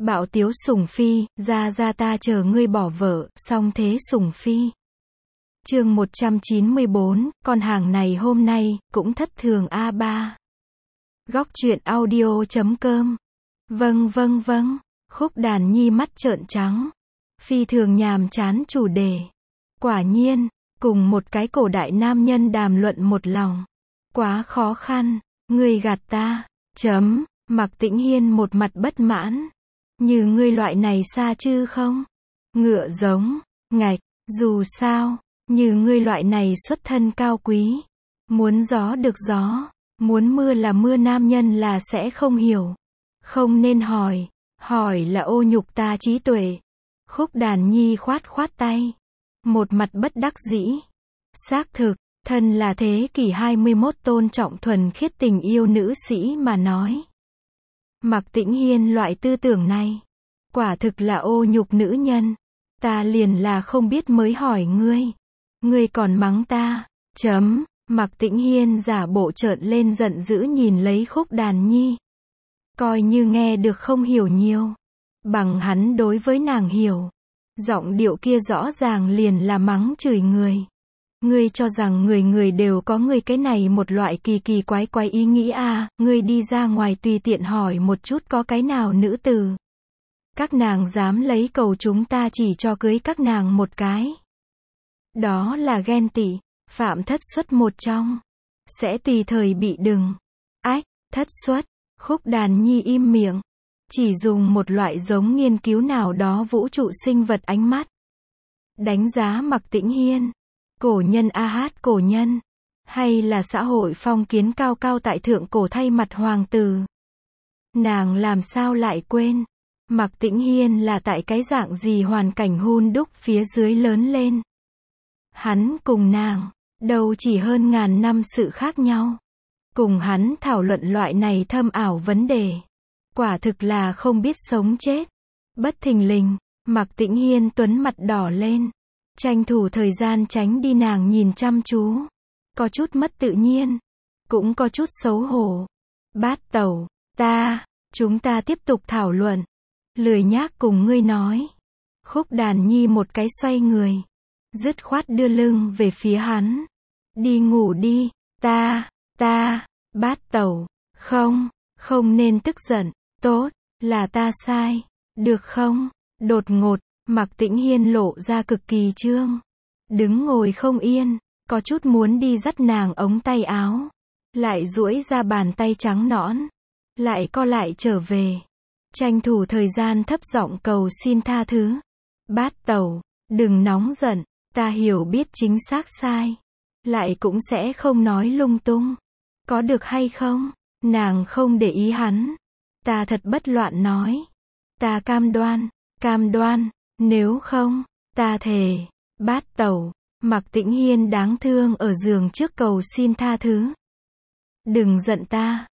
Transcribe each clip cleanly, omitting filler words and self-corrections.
Bạo tiếu sủng phi, ra ta chờ ngươi bỏ vợ, song thế sủng phi. Chương 194, con hàng này hôm nay, cũng thất thường A3. Góc truyện audio.com. Vâng, Khúc Đàn Nhi mắt trợn trắng. Phi thường nhàm chán chủ đề. Quả nhiên, cùng một cái cổ đại nam nhân đàm luận một lòng. Quá khó khăn, ngươi gạt ta. Mạc Tĩnh Hiên một mặt bất mãn. Như ngươi loại này xa chứ không? Ngựa giống, ngạch, dù sao, như ngươi loại này xuất thân cao quý. Muốn gió được gió, muốn mưa là mưa, nam nhân là sẽ không hiểu. Không nên hỏi là ô nhục ta trí tuệ. Khúc Đàn Nhi khoát tay. Một mặt bất đắc dĩ. Xác thực, thân là thế kỷ 21 tôn trọng thuần khiết tình yêu nữ sĩ mà nói. Mạc Tĩnh Hiên loại tư tưởng này, quả thực là ô nhục nữ nhân. Ta liền là không biết mới hỏi ngươi. Ngươi còn mắng ta. Mạc Tĩnh Hiên giả bộ trợn lên giận dữ nhìn lấy Khúc Đàn Nhi. Coi như nghe được không hiểu nhiều. Bằng hắn đối với nàng hiểu. Giọng điệu kia rõ ràng liền là mắng chửi người. Ngươi cho rằng người đều có ngươi cái này một loại kỳ quái ý nghĩ à, ngươi đi ra ngoài tùy tiện hỏi một chút có cái nào nữ tử. Các nàng dám lấy cầu chúng ta chỉ cho cưới các nàng một cái. Đó là ghen tị, phạm thất suất một trong. Sẽ tùy thời bị đừng. Thất suất. Khúc Đàn Nhi im miệng. Chỉ dùng một loại giống nghiên cứu nào đó vũ trụ sinh vật ánh mắt. Đánh giá Mạc Tĩnh Hiên. Cổ nhân cổ nhân. Hay là xã hội phong kiến cao tại thượng cổ thay mặt hoàng tử. Nàng làm sao lại quên. Mạc Tĩnh Hiên là tại cái dạng gì hoàn cảnh hun đúc phía dưới lớn lên. Hắn cùng nàng, đâu chỉ hơn ngàn năm sự khác nhau. Cùng hắn thảo luận loại này thâm ảo vấn đề. Quả thực là không biết sống chết. Bất thình lình, Mạc Tĩnh Hiên tuấn mặt đỏ lên. Tranh thủ thời gian tránh đi nàng nhìn chăm chú. Có chút mất tự nhiên. Cũng có chút xấu hổ. Bát tẩu, chúng ta tiếp tục thảo luận. Lười nhác cùng ngươi nói. Khúc Đàn Nhi một cái xoay người. Dứt khoát đưa lưng về phía hắn. Đi ngủ đi, Bát tẩu, không nên tức giận. Tốt, là ta sai. Được không? Đột ngột, Mạc Tĩnh Hiên lộ ra cực kỳ trương. Đứng ngồi không yên, có chút muốn đi dắt nàng ống tay áo. Lại duỗi ra bàn tay trắng nõn. Lại co lại trở về. Tranh thủ thời gian thấp giọng cầu xin tha thứ. Bát tẩu, đừng nóng giận, ta hiểu biết chính xác sai. Lại cũng sẽ không nói lung tung. Có được hay không? Nàng không để ý hắn. Ta thật bất loạn nói. Ta cam đoan, nếu không, ta thề. Bát tẩu, Mạc Tĩnh Hiên đáng thương ở giường trước cầu xin tha thứ. Đừng giận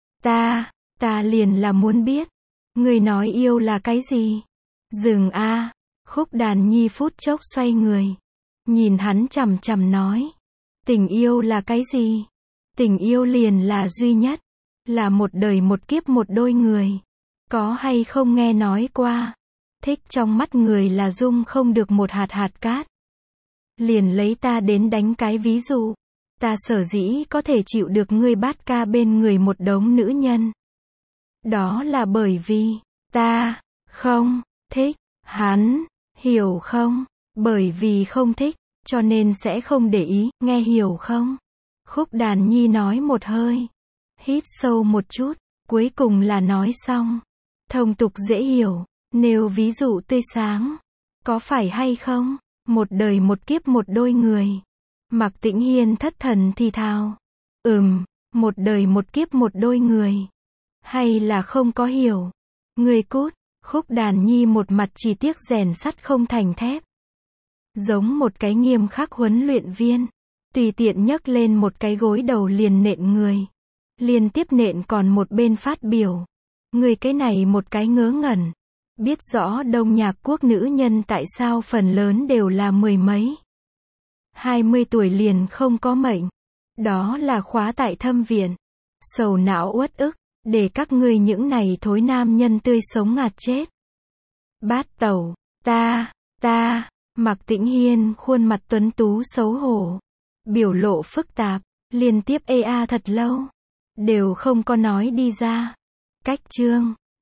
ta liền là muốn biết. Người nói yêu là cái gì? Dừng a. Khúc Đàn Nhi phút chốc xoay người. Nhìn hắn chằm nói. Tình yêu là cái gì? Tình yêu liền là duy nhất. Là một đời một kiếp một đôi người. Có hay không nghe nói qua? Thích trong mắt người là dung không được một hạt cát. Liền lấy ta đến đánh cái ví dụ. Ta sở dĩ có thể chịu được ngươi Bát ca bên người một đống nữ nhân. Đó là bởi vì, ta, không, thích, hắn, hiểu không? Bởi vì không thích, cho nên sẽ không để ý, nghe hiểu không? Khúc Đàn Nhi nói một hơi. Hít sâu một chút, cuối cùng là nói xong. Thông tục dễ hiểu, nêu ví dụ tươi sáng. Có phải hay không? Một đời một kiếp một đôi người. Mạc Tĩnh Hiên thất thần thì thào. Một đời một kiếp một đôi người. Hay là không có hiểu? Người cút. Khúc Đàn Nhi một mặt chỉ tiếc rèn sắt không thành thép. Giống một cái nghiêm khắc huấn luyện viên. Tùy tiện nhấc lên một cái gối đầu liền nện người. Liên tiếp nện còn một bên phát biểu. Người cái này một cái ngớ ngẩn. Biết rõ Đông Nhạc Quốc nữ nhân tại sao phần lớn đều là mười mấy. 20 tuổi liền không có mệnh. Đó là khóa tại thâm viện. Sầu não uất ức. Để các ngươi những này thối nam nhân tươi sống ngạt chết. Bát tẩu, ta, Mạc Tĩnh Hiên khuôn mặt tuấn tú xấu hổ, biểu lộ phức tạp, liên tiếp thật lâu, đều không có nói đi ra. Cách chương